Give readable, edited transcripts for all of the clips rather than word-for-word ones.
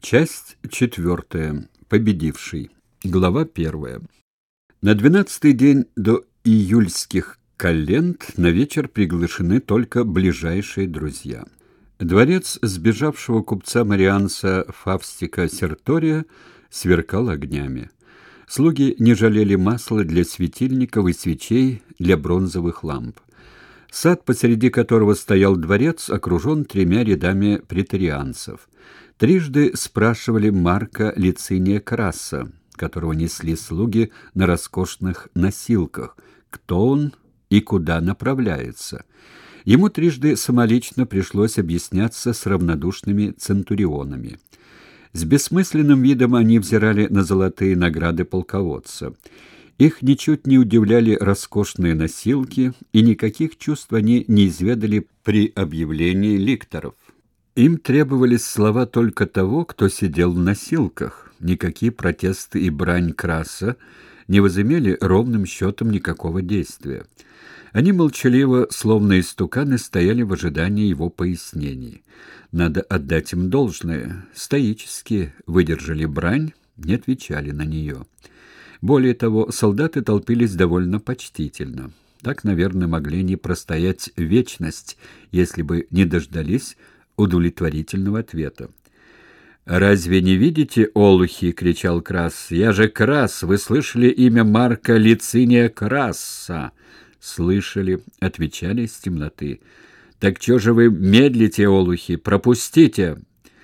Часть 4. Победивший. Глава 1. На 12-й день до июльских календ на вечер приглашены только ближайшие друзья. Дворец сбежавшего купца Марианса Фавстика Сертория сверкал огнями. Слуги не жалели масла для светильников и свечей для бронзовых ламп. Сад, посреди которого стоял дворец, окружен 3 рядами претарианцев. Трижды спрашивали Марка Лициния Краса, которого несли слуги на роскошных носилках, кто он и куда направляется. Ему трижды самолично пришлось объясняться с равнодушными центурионами. С бессмысленным видом они взирали на золотые награды полководца. Их ничуть не удивляли роскошные носилки, и никаких чувств они не изведали при объявлении ликторов. Им требовались слова только того, кто сидел в носилках. Никакие протесты и брань Краса не возымели ровным счетом никакого действия. Они молчаливо, словно истуканы, стояли в ожидании его пояснений. Надо отдать им должное. Стоически выдержали брань, не отвечали на нее. Более того, солдаты толпились довольно почтительно. Так, наверное, могли они простоять вечность, если бы не дождались удовлетворительного ответа. «Разве не видите, олухи?» — кричал Крас. «Я же Крас! Вы слышали имя Марка Лициния Краса?» «Слышали», — отвечали из темноты. «Так чё же вы медлите, олухи? Пропустите!»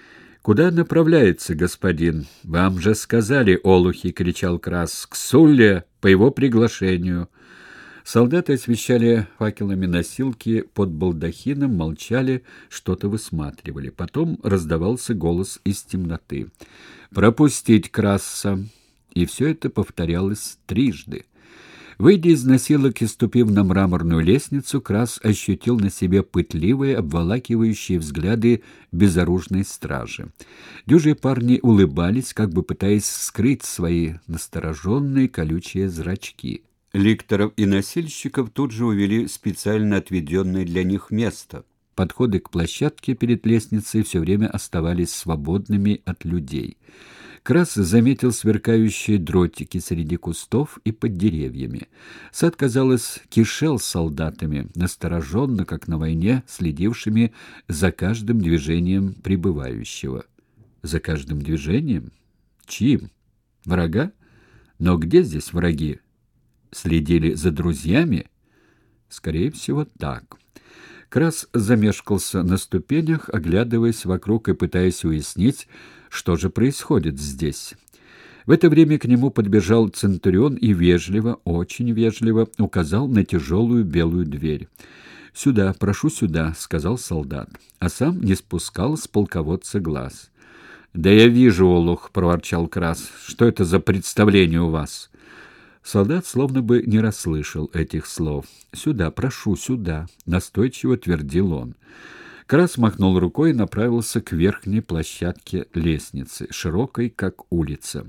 «Куда направляется господин? Вам же сказали, олухи!» — кричал Крас. «К Сулле, по его приглашению!» Солдаты освещали факелами носилки под балдахином, молчали, что-то высматривали. Потом раздавался голос из темноты. «Пропустить Краса!» И все это повторялось трижды. Выйдя из носилок и ступив на мраморную лестницу, Крас ощутил на себе пытливые, обволакивающие взгляды безоружной стражи. Дюжие парни улыбались, как бы пытаясь скрыть свои настороженные колючие зрачки. Ликторов и носильщиков тут же увели в специально отведенное для них место. Подходы к площадке перед лестницей все время оставались свободными от людей. Крас заметил сверкающие дротики среди кустов и под деревьями. Сад, казалось, кишел солдатами, настороженно, как на войне, следившими за каждым движением прибывающего. За каждым движением? Чьим? Врага? Но где здесь враги? Следили за друзьями? Скорее всего, так. Крас замешкался на ступенях, оглядываясь вокруг и пытаясь уяснить, что же происходит здесь. В это время к нему подбежал центурион и вежливо, очень вежливо указал на тяжелую белую дверь. «Сюда, прошу сюда», — сказал солдат, а сам не спускал с полководца глаз. «Да я вижу, олух», — проворчал Крас. «Что это за представление у вас?» Солдат словно бы не расслышал этих слов. «Сюда, прошу, сюда», — настойчиво твердил он. Крас махнул рукой и направился к верхней площадке лестницы, широкой, как улица.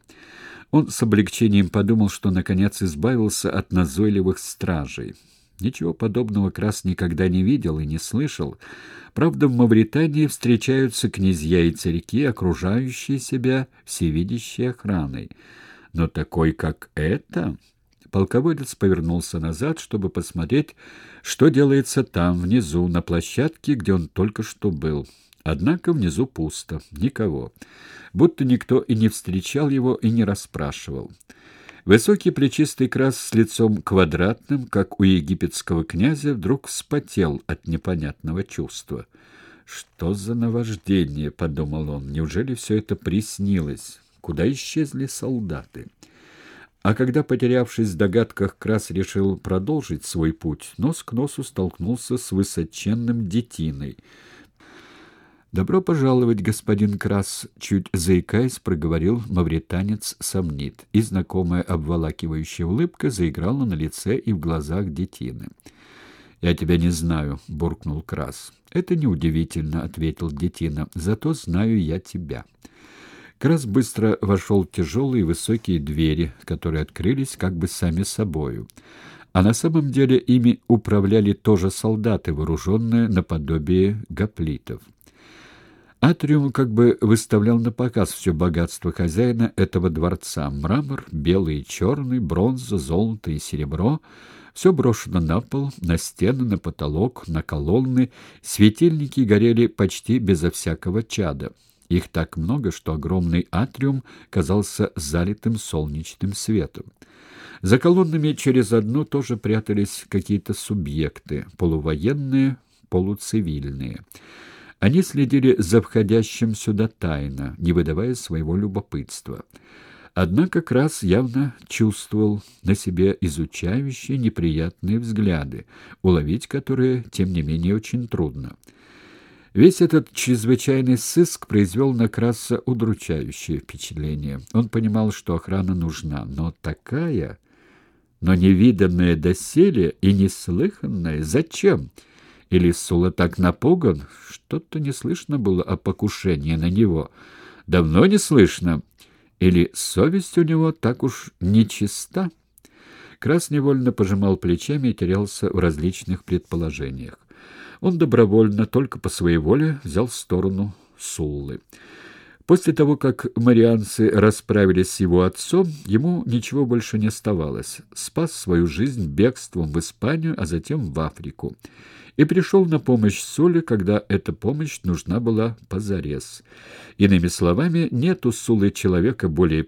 Он с облегчением подумал, что наконец избавился от назойливых стражей. Ничего подобного Крас никогда не видел и не слышал. Правда, в Мавритании встречаются князья и царьки, окружающие себя всевидящей охраной. Но такой, как это... Полководец повернулся назад, чтобы посмотреть, что делается там, внизу, на площадке, где он только что был. Однако внизу пусто, никого. Будто никто и не встречал его, и не расспрашивал. Высокий плечистый Крас с лицом квадратным, как у египетского князя, вдруг вспотел от непонятного чувства. «Что за наваждение?» — подумал он. «Неужели все это приснилось? Куда исчезли солдаты?» А когда, потерявшись в догадках, Крас решил продолжить свой путь, нос к носу столкнулся с высоченным детиной. «Добро пожаловать, господин Крас», — чуть заикаясь, проговорил мавританец Сомнит, и знакомая обволакивающая улыбка заиграла на лице и в глазах детины. «Я тебя не знаю», — буркнул Крас. «Это неудивительно», — ответил детина, — «зато знаю я тебя». Крас быстро вошел в тяжелые высокие двери, которые открылись как бы сами собою. А на самом деле ими управляли тоже солдаты, вооруженные наподобие гоплитов. Атриум как бы выставлял на показ все богатство хозяина этого дворца. Мрамор, белый и черный, бронза, золото и серебро — все брошено на пол, на стены, на потолок, на колонны. Светильники горели почти безо всякого чада. Их так много, что огромный атриум казался залитым солнечным светом. За колоннами через одну тоже прятались какие-то субъекты, полувоенные, полуцивильные. Они следили за входящим сюда тайно, не выдавая своего любопытства. Однако Крас явно чувствовал на себе изучающие неприятные взгляды, уловить которые, тем не менее, очень трудно. Весь этот чрезвычайный сыск произвел на Краса удручающее впечатление. Он понимал, что охрана нужна, но такая, но невиданная доселе и неслыханная. Зачем? Или Сула так напуган? Что-то не слышно было о покушении на него. Давно не слышно. Или совесть у него так уж нечиста? Крас невольно пожимал плечами и терялся в различных предположениях. Он добровольно, только по своей воле, взял сторону Суллы. После того, как марианцы расправились с его отцом, ему ничего больше не оставалось. Спас свою жизнь бегством в Испанию, а затем в Африку. И пришел на помощь Сулле, когда эта помощь нужна была позарез. Иными словами, нет у Суллы человека более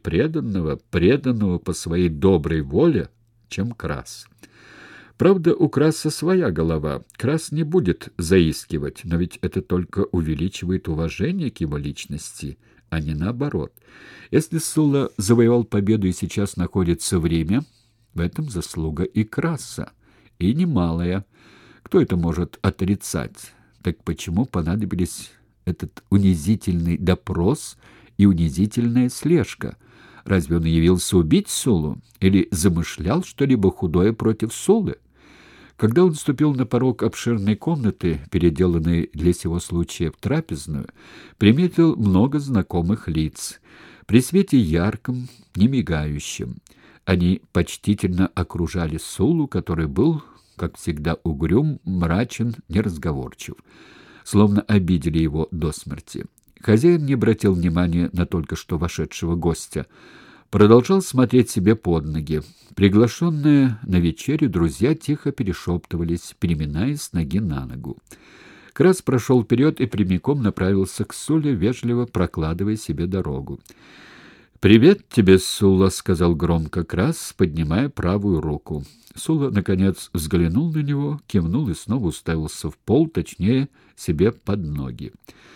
преданного по своей доброй воле, чем Крас. Правда, у Краса своя голова. Крас не будет заискивать, но ведь это только увеличивает уважение к его личности, а не наоборот. Если Сулла завоевал победу и сейчас находится в Риме, в этом заслуга и Краса, и немалая. Кто это может отрицать? Так почему понадобились этот унизительный допрос и унизительная слежка? Разве он явился убить Суллу или замышлял что-либо худое против Суллы? Когда он ступил на порог обширной комнаты, переделанной для сего случая в трапезную, приметил много знакомых лиц. При свете ярком, не мигающем. Они почтительно окружали Суллу, который был, как всегда, угрюм, мрачен, неразговорчив. Словно обидели его до смерти. Хозяин не обратил внимания на только что вошедшего гостя. Продолжал смотреть себе под ноги. Приглашенные на вечерю друзья тихо перешептывались, переминаясь с ноги на ногу. Крас прошел вперед и прямиком направился к Сулле, вежливо прокладывая себе дорогу. «Привет тебе, Сулла», — сказал громко Крас, поднимая правую руку. Сулла, наконец, взглянул на него, кивнул и снова уставился в пол, точнее, себе под ноги.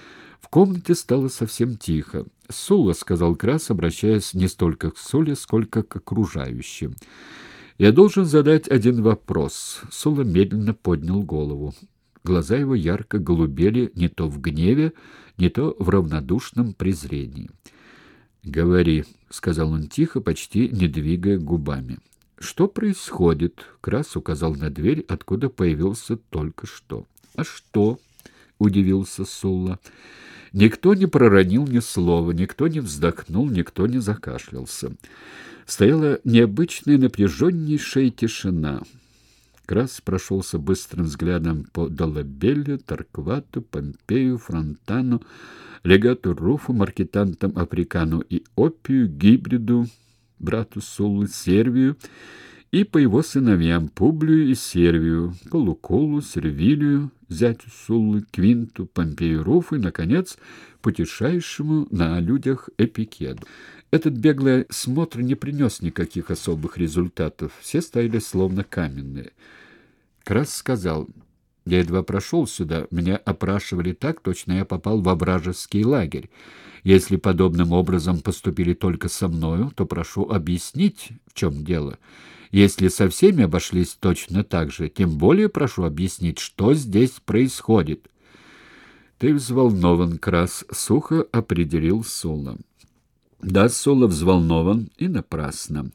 В комнате стало совсем тихо. «Сулла», — сказал Крас, обращаясь не столько к Сулле, сколько к окружающим. «Я должен задать один вопрос». Сулла медленно поднял голову. Глаза его ярко голубели не то в гневе, не то в равнодушном презрении. «Говори», — сказал он тихо, почти не двигая губами. «Что происходит?» — Крас указал на дверь, откуда появился только что. «А что?» — удивился Сулла. Никто не проронил ни слова, никто не вздохнул, никто не закашлялся. Стояла необычная напряженнейшая тишина. Крас прошелся быстрым взглядом по Долабелле, Торквату, Помпею, Фронтану, легату Руфу, маркетантам Африкану и Опию, Гибриду, брату Суллы, Сервию, и по его сыновьям Публию и Сервию, Колуколу, Сервилию, зятю Суллы, Квинту, Помпею Руфу и, наконец, потешающему на людях Эпикеду. Этот беглый смотр не принес никаких особых результатов. Все стояли словно каменные. Крас сказал: «Я едва прошел сюда. Меня опрашивали так, точно я попал во вражеский лагерь. Если подобным образом поступили только со мною, то прошу объяснить, в чем дело. Если со всеми обошлись точно так же, тем более прошу объяснить, что здесь происходит». «Ты взволнован, Крас», — сухо определил Сулла. Да, Сулла взволнован, и напрасно.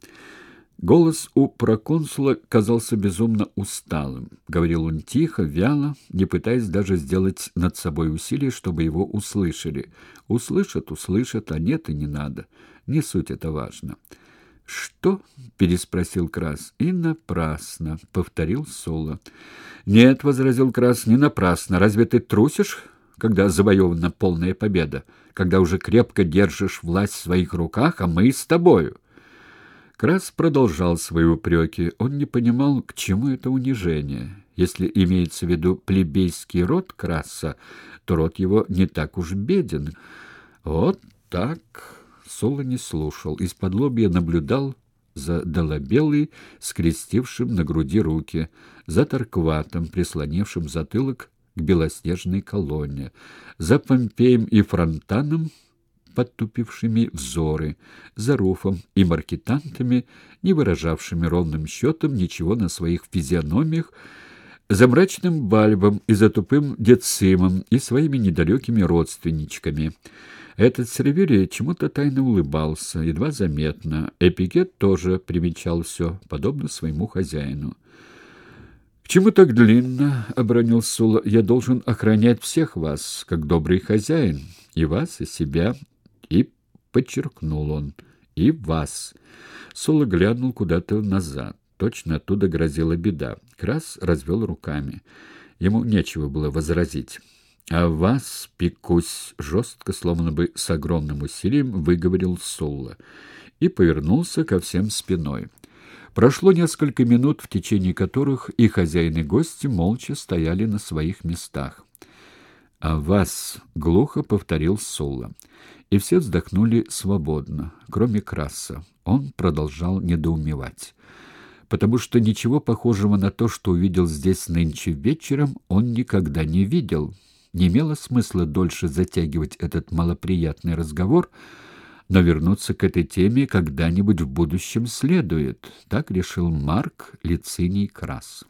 Голос у проконсула казался безумно усталым. Говорил он тихо, вяло, не пытаясь даже сделать над собой усилие, чтобы его услышали. Услышат, услышат, а нет и не надо. Не суть это важно. «Что?» — переспросил Крас. «И напрасно», — повторил Сулла. «Нет», — возразил Крас, — «не напрасно. Разве ты трусишь, когда завоевана полная победа, когда уже крепко держишь власть в своих руках, а мы с тобою». Крас продолжал свои упреки. Он не понимал, к чему это унижение. Если имеется в виду плебейский род Краса, то род его не так уж беден. Вот так. Сула не слушал, из-под-лобья наблюдал за Долобелой, скрестившим на груди руки, за Торкватом, прислонившим затылок к белоснежной колонне, за Помпеем и Фронтаном, подтупившими взоры, за Руфом и маркетантами, не выражавшими ровным счетом ничего на своих физиономиях, за мрачным Бальбом и за тупым Децимом и своими недалекими родственничками. Этот Сервилий чему-то тайно улыбался, едва заметно. Эпикет тоже примечал все, подобно своему хозяину. — К чему так длинно? — обронил Сула. — Я должен охранять всех вас, как добрый хозяин, и вас, и себя. И подчеркнул он, и вас. Сула глянул куда-то назад. Точно оттуда грозила беда. Крас развел руками. Ему нечего было возразить. «А вас, пекусь!» — жестко, словно бы с огромным усилием, выговорил Сулла и повернулся ко всем спиной. Прошло несколько минут, в течение которых и хозяин, и гости молча стояли на своих местах. «А вас!» — глухо повторил Сулла. И все вздохнули свободно, кроме Краса. Он продолжал недоумевать, потому что ничего похожего на то, что увидел здесь нынче вечером, он никогда не видел. Не имело смысла дольше затягивать этот малоприятный разговор, но вернуться к этой теме когда-нибудь в будущем следует. Так решил Марк Лициний Крас.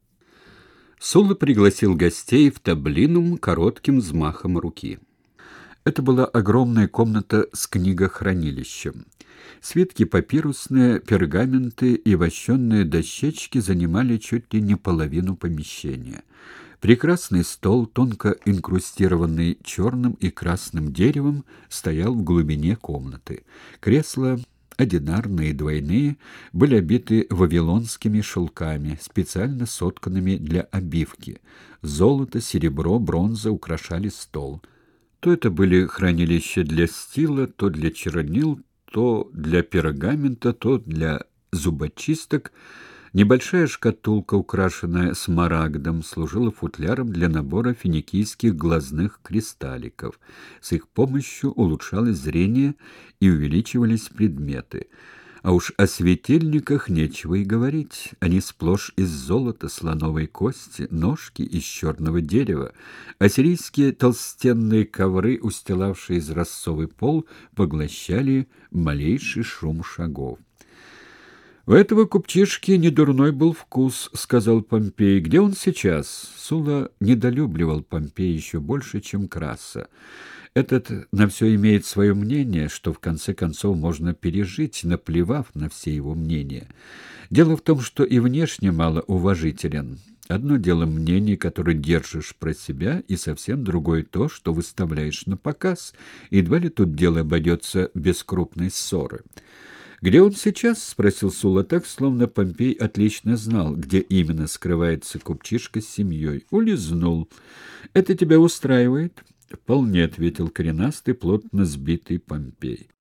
Сула пригласил гостей в таблинум коротким взмахом руки. Это была огромная комната с книгохранилищем. Свитки папирусные, пергаменты и вощенные дощечки занимали чуть ли не половину помещения. Прекрасный стол, тонко инкрустированный черным и красным деревом, стоял в глубине комнаты. Кресла, одинарные и двойные, были обиты вавилонскими шелками, специально сотканными для обивки. Золото, серебро, бронза украшали стол. То это были хранилища для стила, то для чернил, то для пергамента, то для зубочисток. Небольшая шкатулка, украшенная смарагдом, служила футляром для набора финикийских глазных кристалликов. С их помощью улучшалось зрение и увеличивались предметы. А уж о светильниках нечего и говорить. Они сплошь из золота, слоновой кости, ножки из черного дерева. Ассирийские толстенные ковры, устилавшие изразцовый пол, поглощали малейший шум шагов. «У этого купчишки недурной был вкус», — сказал Помпей. «Где он сейчас?» Сула недолюбливал Помпея еще больше, чем Краса. Этот на все имеет свое мнение, что в конце концов можно пережить, наплевав на все его мнения. Дело в том, что и внешне малоуважителен. Одно дело мнение, которое держишь про себя, и совсем другое то, что выставляешь на показ. Едва ли тут дело обойдется без крупной ссоры. «Где он сейчас?» — спросил Сула так, словно Помпей отлично знал, где именно скрывается купчишка с семьей. «Улизнул. Это тебя устраивает?» «Вполне», — ответил коренастый, плотно сбитый Помпей.